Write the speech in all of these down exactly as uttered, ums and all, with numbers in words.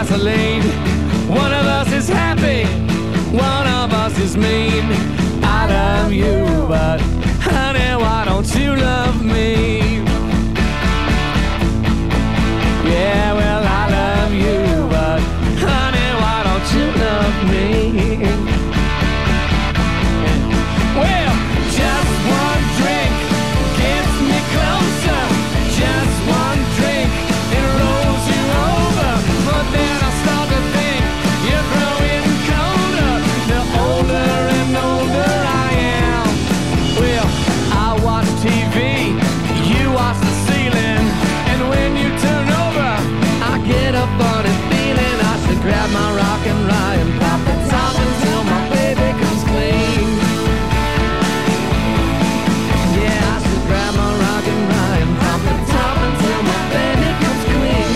gasoline. One of us is happy, one of us is mean. I love you, but honey, why don't you love me? Yeah, well, I love you, but honey, why don't you love me? Well, just one drink gets me closer. Just one drink, it rolls you over. But then I start to think you're growing colder. The older and older I am. Well, I watch T V, you watch the ceiling. And when you turn over, I get a funny feeling. I should grab my rock and ride and pop the top until my baby comes clean. Yeah, I should grab my rock and ride and pop the top until my baby comes clean.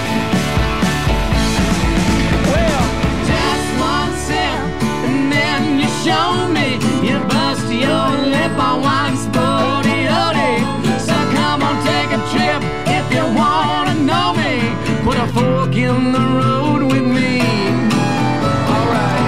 Well, just one sip and then you show me. You bust your lip on one spotty odie. So come on, take a trip if you wanna know me. Put a fork in the road with me. All right.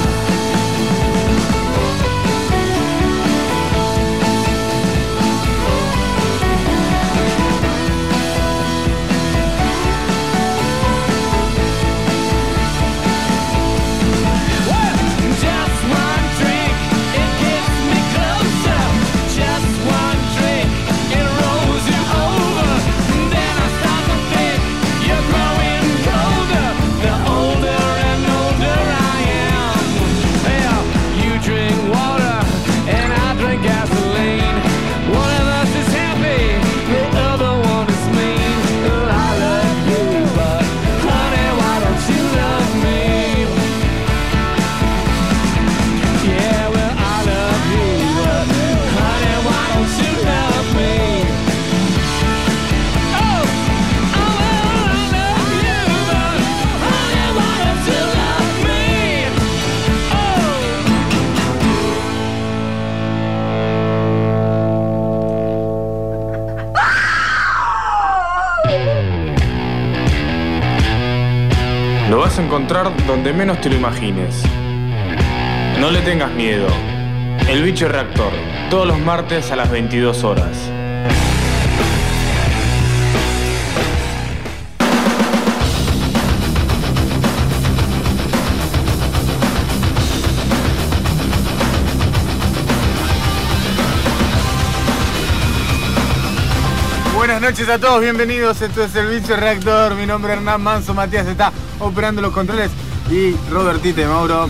Well, just one drink, it gets me closer. Just one drink, it rolls you over. Then I start to think you're growing colder. The older and older I am. Well, you drink water and I drink gasoline. One of us is happy, the other one is mean. Well, I love you, but honey, why don't you love me? Yeah, well, I love you, but honey, why don't you love me? Oh, oh, well, I love you, but honey, why don't you love me? Oh. Lo vas a encontrar donde menos te lo imagines. No le tengas miedo. El Bicho Reactor, todos los martes a las veintidós horas. Buenas noches a todos, bienvenidos. Esto es el Bicho Reactor. Mi nombre es Hernán Manso, Matías está operando los controles y Robertite, Mauro.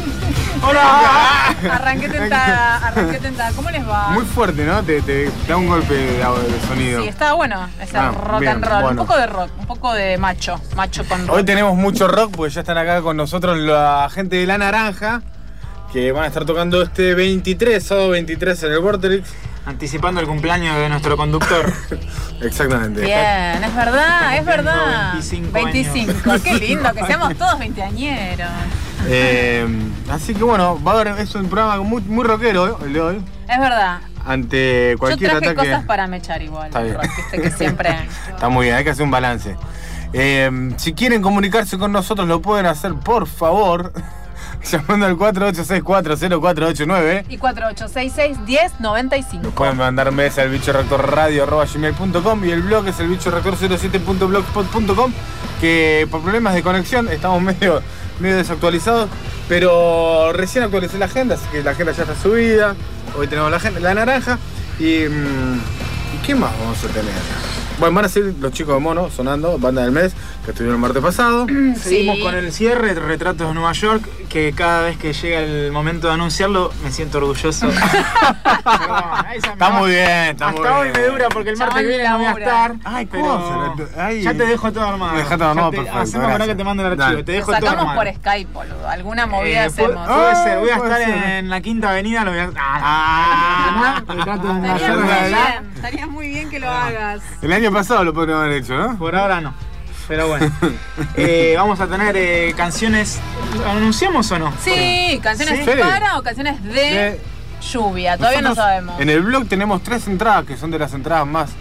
¡Hola! Arranqué tentada, arranqué tentada. ¿Cómo les va? Muy fuerte, ¿no? Te, te, te da un golpe de, de sonido. Sí, está bueno ese Ah, rock bien, and roll. bueno. Un poco de rock, un poco de macho, macho con rock. Hoy tenemos mucho rock porque ya están acá con nosotros la gente de La Naranja, que van a estar tocando este veintitrés, sábado veintitrés en el Vorterix. Anticipando el cumpleaños de nuestro conductor. Exactamente. Bien, es verdad, es verdad. veinticinco veinticinco, años. qué lindo, que seamos todos veinteañeros. Eh, así que bueno, va a haber, es un programa muy, muy rockero el de hoy. Es verdad. Ante cualquier Yo traje ataque. cosas para mechar igual. Está bien. Rock, viste que siempre. Está muy bien, hay que hacer un balance. Eh, si quieren comunicarse con nosotros, lo pueden hacer, por favor, llamando al cuatro ocho seis cuatro cero cuatro ocho nueve. Y cuatro ocho seis seis, diez noventa y cinco. Nos pueden mandar mails al bichoreactorradio arroba gmail punto com y el blog es el bichoreactor cero siete punto blogspot punto com, que por problemas de conexión estamos medio, medio desactualizados, pero recién actualicé la agenda, así que la agenda ya está subida. Hoy tenemos la, agenda, la naranja y, mmm, ¿y qué más vamos a tener? Bueno, van a ser los chicos de Mono sonando, banda del mes, que estuvieron el martes pasado. Seguimos Sí. con el cierre, Retratos de Nueva York, que cada vez que llega el momento de anunciarlo me siento orgulloso. Perdón, esa Está me- muy bien, está muy Hasta hoy bien. me dura porque el martes que Chabón viene no voy a labura. estar. Ay, pero cosa, ay. ya te dejo todo armado. Me dejaste armado, Ya te- perfecto, Hacemos para gracias. que te mando el archivo, Dale. te Lo dejo todo sacamos armado. por Skype, boludo. Alguna movida Eh, puede, hacemos. puede ser, voy a puede estar ser. en la Quinta Avenida, lo voy a... Ah, ah, Retratos de Nueva Estaría York, muy ¿verdad? bien, estaría muy bien que lo hagas. El año pasado lo podríamos haber hecho, ¿no? Por ahora no. Pero bueno, eh, vamos a tener eh, canciones. ¿Lo anunciamos o no? Sí, canciones Sí. para o canciones de, De- lluvia, todavía no Nosotros sabemos. En el blog tenemos tres entradas que son de las entradas más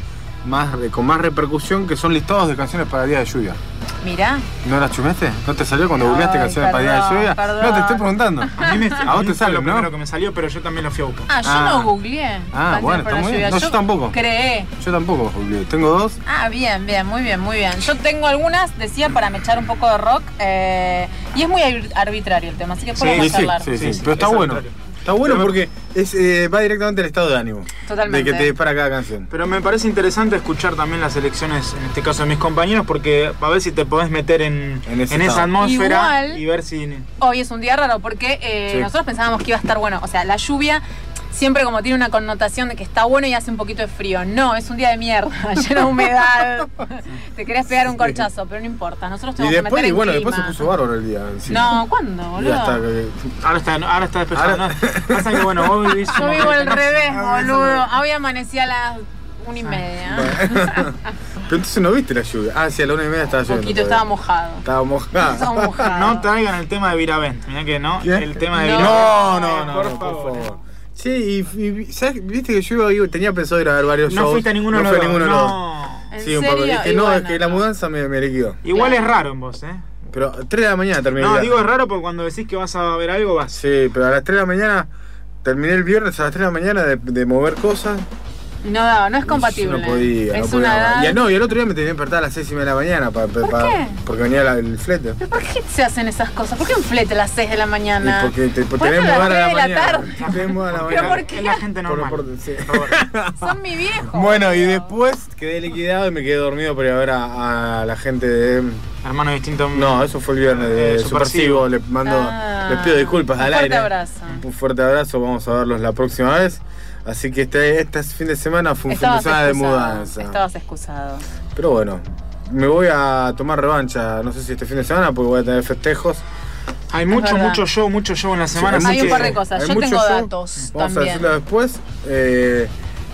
más, con más repercusión, que son listados de canciones para día de lluvia. Mirá. ¿No las chumeaste? ¿No te salió cuando Ay, googleaste canciones para día de perdón, lluvia? perdón. No, te estoy preguntando. A, mí me, A vos te fue sale, lo ¿no? primero que me salió, pero yo también lo fui a buscar. Ah, yo Ah. no googleé. Ah, bueno, Canciones para está muy bien. lluvia. No, yo tampoco. Creé. Yo tampoco googleé. Tengo dos. Ah, bien, bien, muy bien, muy bien. Yo tengo algunas, decía, para me echar un poco de rock. eh, y es muy ar- arbitrario el tema, así que después Sí, vamos Sí, a sí, charlar. sí, sí, Sí, sí, pero está es bueno. arbitrario. Está bueno Pero- porque es, eh, va directamente al estado de ánimo. Totalmente. De que te dispara cada canción. Pero me parece interesante escuchar también las elecciones, en este caso de mis compañeros, porque a ver si te podés meter en, En ese en estado. esa atmósfera Igual- y ver si... Hoy es un día raro porque eh, Sí. nosotros pensábamos que iba a estar bueno. O sea, la lluvia siempre como tiene una connotación de que está bueno y hace un poquito de frío. No, es un día de mierda, lleno de humedad. Te querías pegar un corchazo, pero no importa. Nosotros Y tenemos que después, meter y en bueno, clima. después se puso bárbaro el día. Sí. No, ¿cuándo, Y boludo? hasta que- Ahora está, ahora está despejado, Ahora- ¿no? Pasa que bueno, vos vivís... Yo como vivo que al tenés- revés, Ah, eso boludo. no. Hoy amanecí a las una y media. Pero entonces no viste la lluvia. Ah, sí, a la una y media estaba Un lloviendo. poquito, estaba mojado. Estaba mojada. Estaba mojado. No traigan el tema de Viravent, mirá que no, ¿Qué? el tema de No. Viravent. No, no, no, por no, favor. por favor. Sí, y, y- ¿sabes? Viste que yo iba, tenía pensado ir a ver varios No shows. fuiste a ninguno de no los fui a dos, ninguno de los dos. no. ¿En Sí, un poco. serio? Es que Y no, bueno, es que la no. mudanza me, me liquidó. Igual Claro. es raro en vos, ¿eh? Pero a tres de la mañana terminé. No, el digo es viaje. raro porque cuando decís que vas a ver algo vas. Sí, pero a las tres de la mañana terminé el viernes a las tres de la mañana de, de mover cosas. No daba, no es y compatible. yo no podía, es no podía una más. edad. Y, no, y el otro día me tenía que despertar a las seis y media de la mañana para, ¿Por qué? porque venía la- el flete. ¿Pero por qué se hacen esas cosas? ¿Por qué un flete a las seis de la mañana? Y porque te, Por tenemos eso a bar las a la tres de la mañana. tarde. Tenemos a la ¿Pero mañana. por qué? Es la gente Por- normal. por- sí. Son mi viejo. Bueno, y boludo. después quedé liquidado y me quedé dormido para ir a ver a, a la gente de... Hermano distinto. No, eso fue el viernes de Eh, Supersivo. Supersivo. Le mando, Ah, les pido disculpas al un fuerte aire. abrazo. Un fuerte abrazo, vamos a verlos la próxima vez. Así que este, este fin de semana fue un fin de Estabas semana de excusado. mudanza. Estabas excusado. Pero bueno, me voy a tomar revancha, no sé si este fin de semana, porque voy a tener festejos. Hay mucho, verdad. mucho show, mucho show en la semana. Sí, así Hay un que- par de cosas. Hay Yo mucho tengo show. datos Vamos a también. decirlo después. Eh,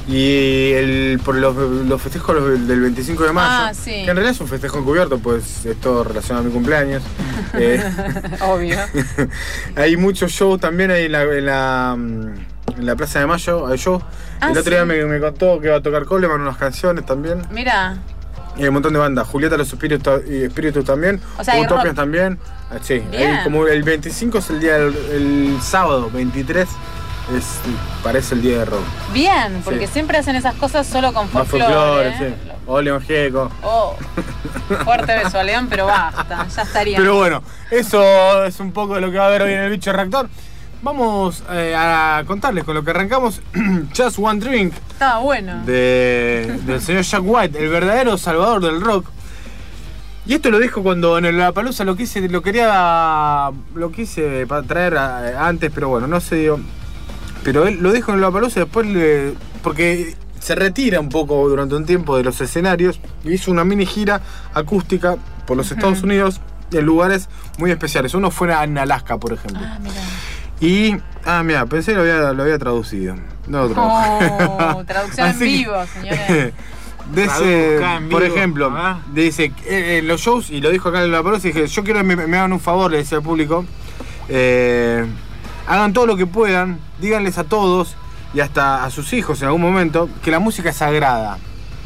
y el, por los, los festejos los del veinticinco de mayo, Ah, sí. que en realidad es un festejo encubierto, pues es todo relacionado a mi cumpleaños. Eh, Obvio. hay muchos shows también ahí en la, en la, en la Plaza de Mayo, hay shows. Ah, el otro sí. día me, me contó que va a tocar Coleman unas canciones también. Mira, Y hay un montón de bandas. Julieta los Espíritus, y Espíritus también. O sea, hay Utopias rock. también. Ah, sí, Bien. hay como el veinticinco es el día del el sábado, veintitrés es, parece el día de rock. bien, porque Sí. siempre hacen esas cosas solo con Más folclore. folclore, ¿eh? sí. O León Gieco. Oh, fuerte beso a León, pero basta, ya estaría. Pero bueno, eso es un poco de lo que va a haber hoy en el Bicho Reactor. Vamos eh, a contarles con lo que arrancamos Just One Drink Estaba bueno. de, del señor Jack White, el verdadero salvador del rock. Y esto lo dijo cuando en el Lollapalooza lo quise, lo quería, lo quise pa- traer a- antes, pero bueno, no se dio. Pero él lo dijo en el Lollapalooza y después le, porque se retira un poco durante un tiempo de los escenarios y hizo una mini gira acústica por los Estados Unidos en lugares muy especiales. Uno fue en Alaska, por ejemplo. Ah, mira. Y, ah, mira, pensé que lo había, lo había traducido. No lo traduje. Oh, traducción en Así que- vivo, señores. De ese, Traduzca en por vivo, ejemplo, ¿ah? dice, eh, en los shows, y lo dijo acá en la parodia, dije, yo quiero que me, me hagan un favor, le decía al público, eh, hagan todo lo que puedan, díganles a todos, y hasta a sus hijos en algún momento, que la música es sagrada.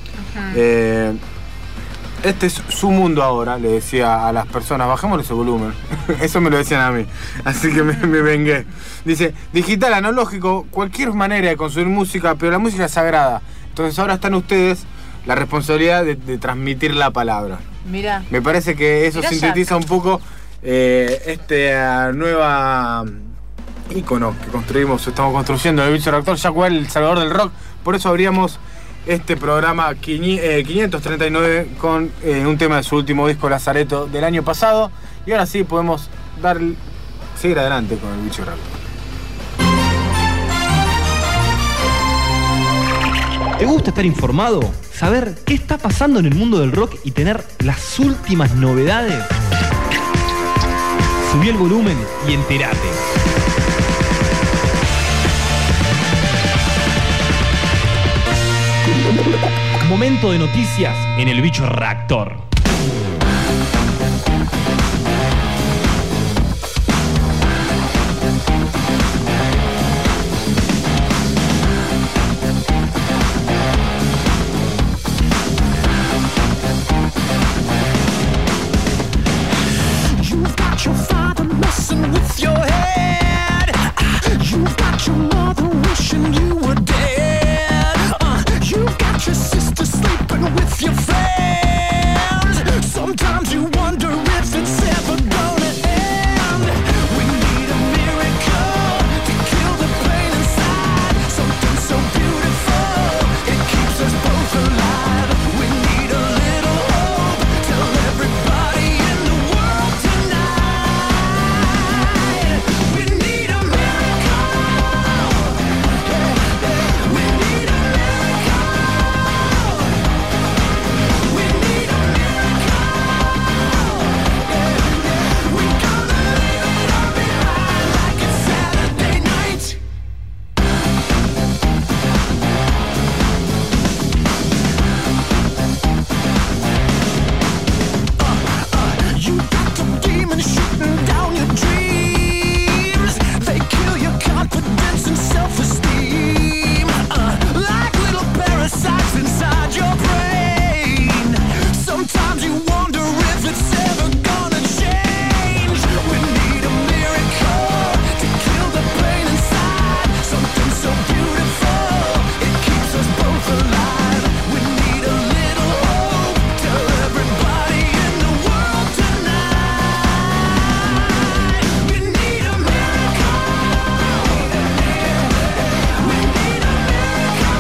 Eh, este es su mundo ahora, le decía a las personas, bajémosle ese volumen. Eso me lo decían a mí, así que me, me vengué. Dice, digital, analógico, cualquier manera de consumir música, pero la música es sagrada. Entonces ahora están ustedes la responsabilidad de, de transmitir la palabra. Mira. Me parece que eso Mirá, sintetiza un poco eh, esta nueva ícono que construimos, estamos construyendo el Bicho Reactor, Jack White, el salvador del rock. Por eso abríamos este programa quinientos treinta y nueve con eh, un tema de su último disco, Lazareto, del año pasado. Y ahora sí podemos dar, seguir adelante con el Bicho Reactor. ¿Te gusta estar informado? ¿Saber qué está pasando en el mundo del rock y tener las últimas novedades? Subí el volumen y entérate. Momento de noticias en el Bicho Reactor. You've got your father messing with your head. Uh, you've got your mother wishing you were dead. Uh, you've got your sister sleeping with your friends. Sometimes you wonder if it's ever gonna end. We need a miracle to kill the pain inside. Something so beautiful, it keeps us both alive. We need a little hope. Tell everybody in the world tonight. We need a miracle. We need a miracle. We need a miracle. We gonna leave it all behind like it's Saturday night. You got the demons shooting down your dreams. They kill your confidence and self-esteem. Uh, like little parasites inside your brain. Sometimes you wonder if it's ever gonna change. We need a miracle to kill the pain inside. Something so beautiful, it keeps us both alive. We need a little hope. Tell everybody in the world tonight. We need a miracle. We need a miracle.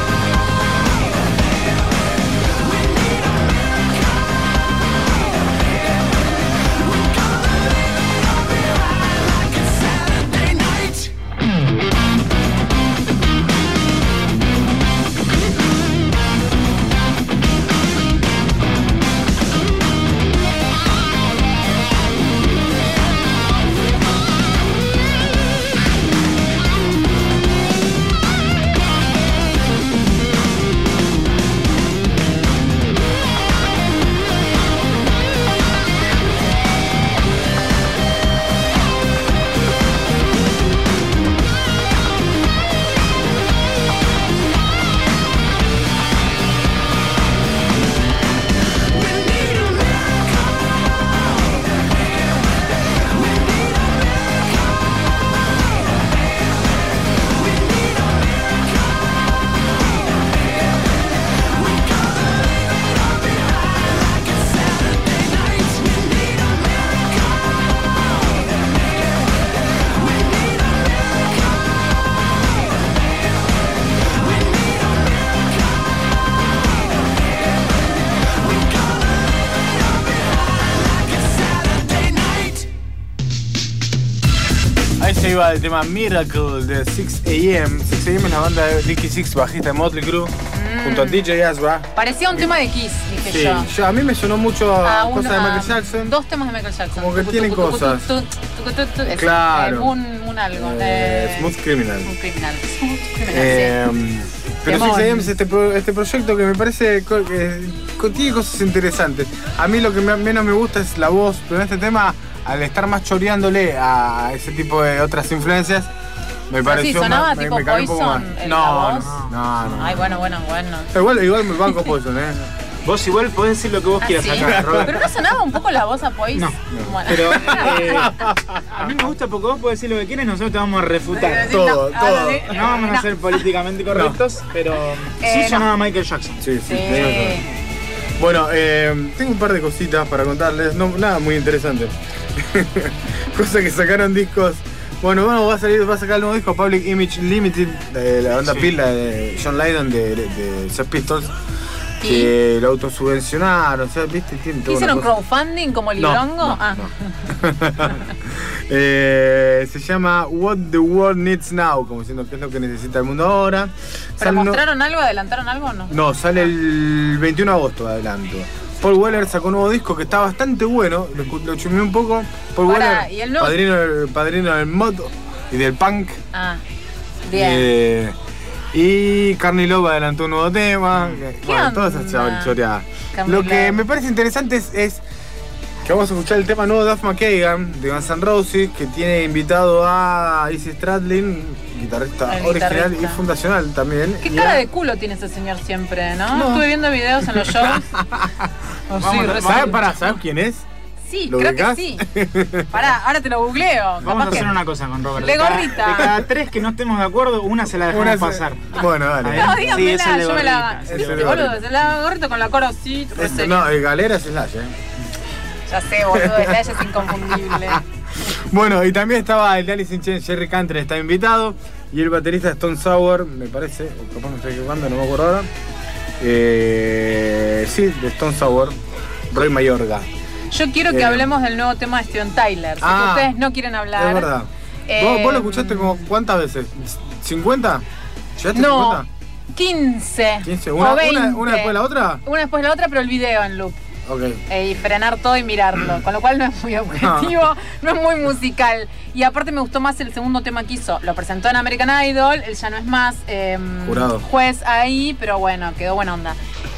We need a miracle. We're gonna leave it all behind like it's Saturday night. Ahí se iba el tema Miracle de six a m. six a m es la banda de Nicky Six, bajista de Motley Crue, junto a D J Ashba. Parecía un tema de Kiss, dije Sí, yo. yo- a mí me sonó mucho a A uno- cosas de a Michael Jackson. Dos temas de Michael Jackson. Como que Tucu, tienen tucu, tucu, cosas. tucu, tucu, tucu, tucu, ese. Claro. Eh, un, un algo. Eh, eh, Smooth Criminal. Un criminal. Smooth criminal, Eh, pero Temón. six a m es este, pro- este proyecto que me parece co- que co- tiene cosas interesantes. A mí lo que me- menos me gusta es la voz, pero en este tema, al estar más choreándole a ese tipo de otras influencias, me sí. pareció Sí, sonaba más, me- tipo me cae un poco Poison. más. el- No, la voz. no, no, no. Ay, bueno, bueno, bueno. Igual, igual me banco Poison, eh. Vos igual podés decir lo que vos Ah, quieras ¿sí? acá, Robert. Pero no sonaba un poco la voz a Poison. No, Bueno. Pero eh, a mí me gusta porque vos podés decir lo que quieras y nosotros te vamos a refutar. todo, No, todo. ahora sí. No vamos a ser políticamente correctos, pero Eh, sí sonaba Michael Jackson. Sí, sí, Sí. tenés razón. Bueno, eh, tengo un par de cositas para contarles, no, nada muy interesante. Cosas que sacaron discos. Bueno, bueno, va a salir, va a sacar el nuevo disco Public Image Limited de la banda Sí. Pila de John Lydon de, de, de Sex Pistols. ¿Y? Que lo autosubvencionaron, o sea, viste, tiene toda ¿Hicieron una cosa. crowdfunding como No, Librongo? no, ah. no. Eh, se llama What the World Needs Now, como diciendo qué es lo que necesita el mundo ahora. ¿Pero Sale no- mostraron algo? ¿Adelantaron algo o no? No, sale el veintiuno de agosto, adelanto. Paul Weller sacó un nuevo disco que está bastante bueno, lo, escu- lo chumeé un poco. Paul Pará, Weller, ¿y el nuevo? padrino, del- padrino del mod y del punk. Ah, bien. Eh, y Carney Love adelantó un nuevo tema. que- ¿Qué bueno, onda? todas esas choreadas. Carney Lo que Love. me parece interesante es, es que vamos a escuchar el tema nuevo de Duff McKagan de Guns N' Roses, que tiene invitado a Izzy Stradlin, guitarrista El original guitarrista. y fundacional también. Qué y cara a- de culo tiene ese señor siempre, ¿no? No. Estuve viendo videos en los shows. Oh, sí, Vamos, re- ¿sabes, pará, ¿sabes quién es? sí, ¿Lo creo ubicás? que sí. Pará, ahora te lo googleo. Vamos Capaz a hacer que- una cosa con Robert. De cada- gorrita. De cada tres que no estemos de acuerdo, una se la dejamos Una se- pasar. Bueno, dale. Ahí. No, Sí, dígamela, es el de yo me la. gorrita, es el de Boludo, gorrita. se la gorrito con la coro así. re Este, serio. no, el galera es Slash, eh. Ya sé, boludo, el Slash es inconfundible. Bueno, y también estaba el de Alice in Chains, Jerry Cantrell, está invitado. Y el baterista Stone Sour, me parece, o capaz me estoy equivocando, no me acuerdo ahora. Eh, sí, de Stone Sour, Roy Mayorga. Yo quiero que Eh. hablemos del nuevo tema de Steven Tyler. Sé Ah, que ustedes no quieren hablar. Es verdad. Eh, ¿Vos, vos lo escuchaste como cuántas veces? ¿cincuenta? ¿Llegaste a No, cincuenta? quince. ¿quince? ¿Una, o veinte. una, una después de la otra? Una después de la otra, pero el video en loop. Ok. Eh, y frenar todo y mirarlo. Con lo cual no es muy objetivo, no es muy musical. Y aparte me gustó más el segundo tema que hizo. Lo presentó en American Idol, él ya no es más eh, Jurado. juez ahí, pero bueno, quedó buena onda.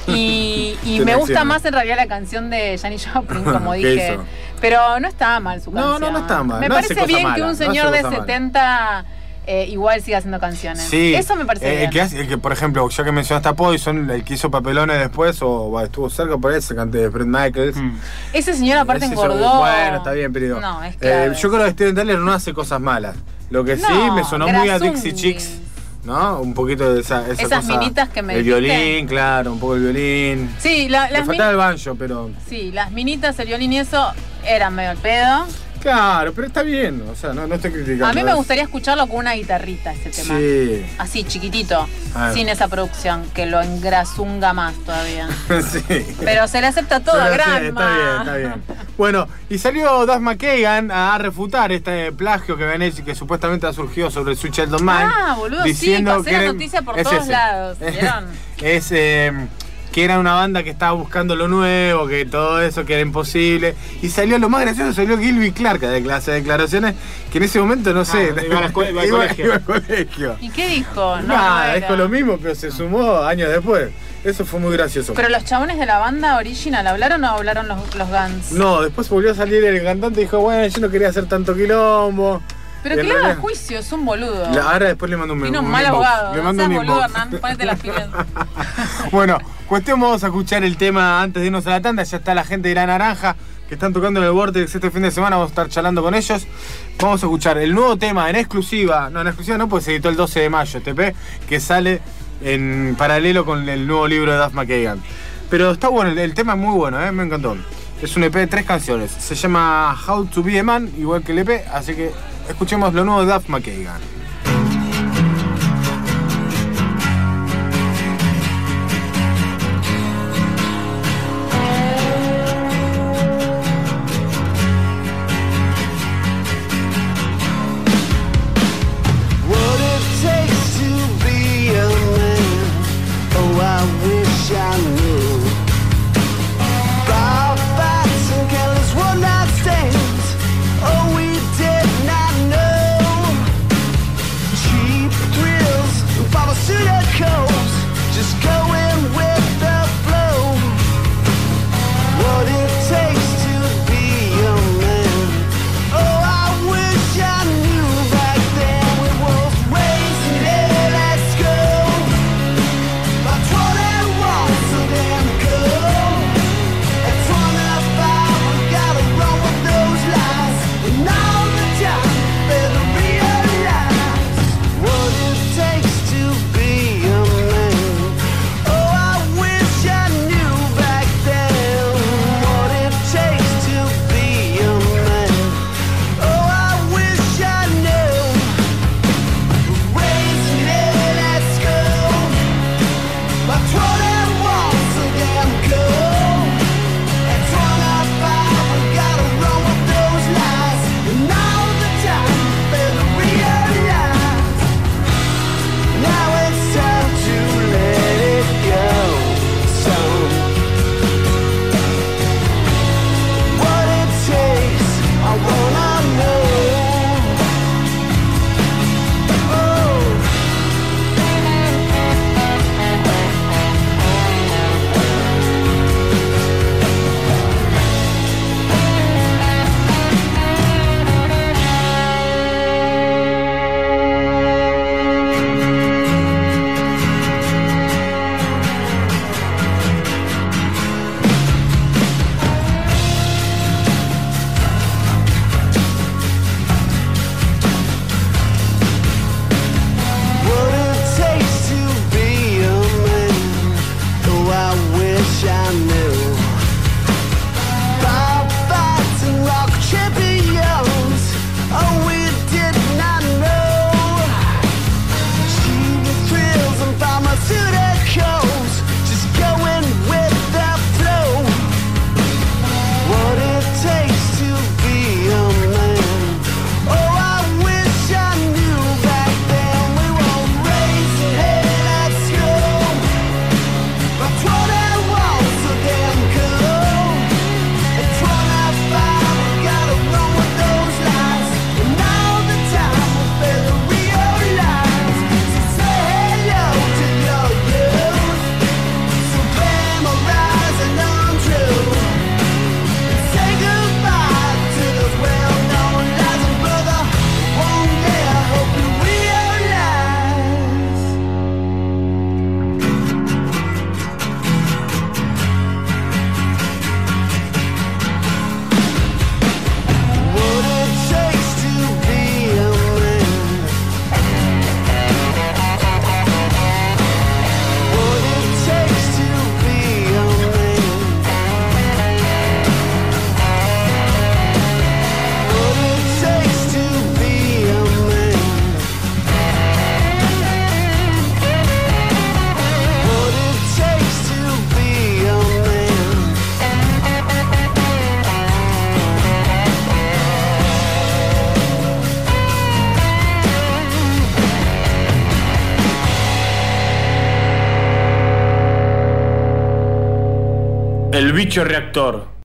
Y, y Qué me gusta lección. más en realidad la canción de Janis Joplin, como ¿Qué dije. hizo? Pero no estaba mal su No, canción. no, no está mal. Me No hace parece cosa bien mala, que un no hace señor de cosa mala. setenta eh, igual siga haciendo canciones. Sí. Eso me parece Eh, bien. El que, hace- el que, por ejemplo, ya que mencionaste a Poison, el que hizo papelones después, o bah, estuvo cerca por ese, cante de Fred Michaels. Mm. Ese señor aparte Ese engordó. yo- Bueno, está bien, pero digo, No, es eh, clave. yo creo que Steven Tyler no hace cosas malas. Lo que sí No, me sonó muy a Grasungis. Dixie Chicks, ¿no? Un poquito de esa, esa Esas cosa. minitas que me El dijiste. violín, claro, un poco el violín. Sí, la- Le las, faltaba min- el banjo, pero. sí, las minitas, el violín y eso eran medio al pedo. Claro, pero está bien, o sea, no, no estoy criticando. A mí me ¿ves? gustaría escucharlo con una guitarrita, ese tema. Sí. Así, chiquitito, A ver. sin esa producción, que lo engrasunga más todavía. Sí. Pero se le acepta todo, Pero sí, Granma. está bien, está bien. Bueno, y salió Duff McKagan a refutar este plagio que habían hecho y que supuestamente ha surgido sobre Sweet Child of Mine. Ah, boludo, sí, pasé la noticia por todos lados, ¿vieron? Es eh, que era una banda que estaba buscando lo nuevo, que todo eso que era imposible. Y salió lo más gracioso, salió Gilby Clark de clase de declaraciones, que en ese momento no sé. Ah, iba a la escuela- iba al colegio. iba al colegio. ¿Y qué dijo? No, no Nada, era. es con lo mismo, pero se sumó años después. Eso fue muy gracioso. Pero los chabones de la banda original, ¿hablaron o hablaron los, los Guns? No, después volvió a salir el cantante y dijo, bueno, yo no quería hacer tanto quilombo. Pero Y que en le haga realidad- juicio, es un boludo. La- Ahora después le mando un Tiene un un mal inbox. abogado. Le No mando seas un boludo, inbox. Hernán, ponete las pilas. Bueno, cuestión, vamos a escuchar el tema antes de irnos a la tanda. Ya está la gente de La Naranja que están tocando en el Vortex este fin de semana. Vamos a estar charlando con ellos. Vamos a escuchar el nuevo tema en exclusiva. No, en exclusiva no, pues se editó el doce de mayo, T P, que sale en paralelo con el nuevo libro de Duff McKagan. Pero está bueno, el, el tema es muy bueno, ¿eh? Me encantó. Es un E P de tres canciones. Se llama How to Be a Man, igual que el E P. Así que escuchemos lo nuevo de Duff McKagan. What it takes to be a man. Oh, I wish I knew. Bar fights and careless one night stands. Oh, we did not know. El bicho reactor.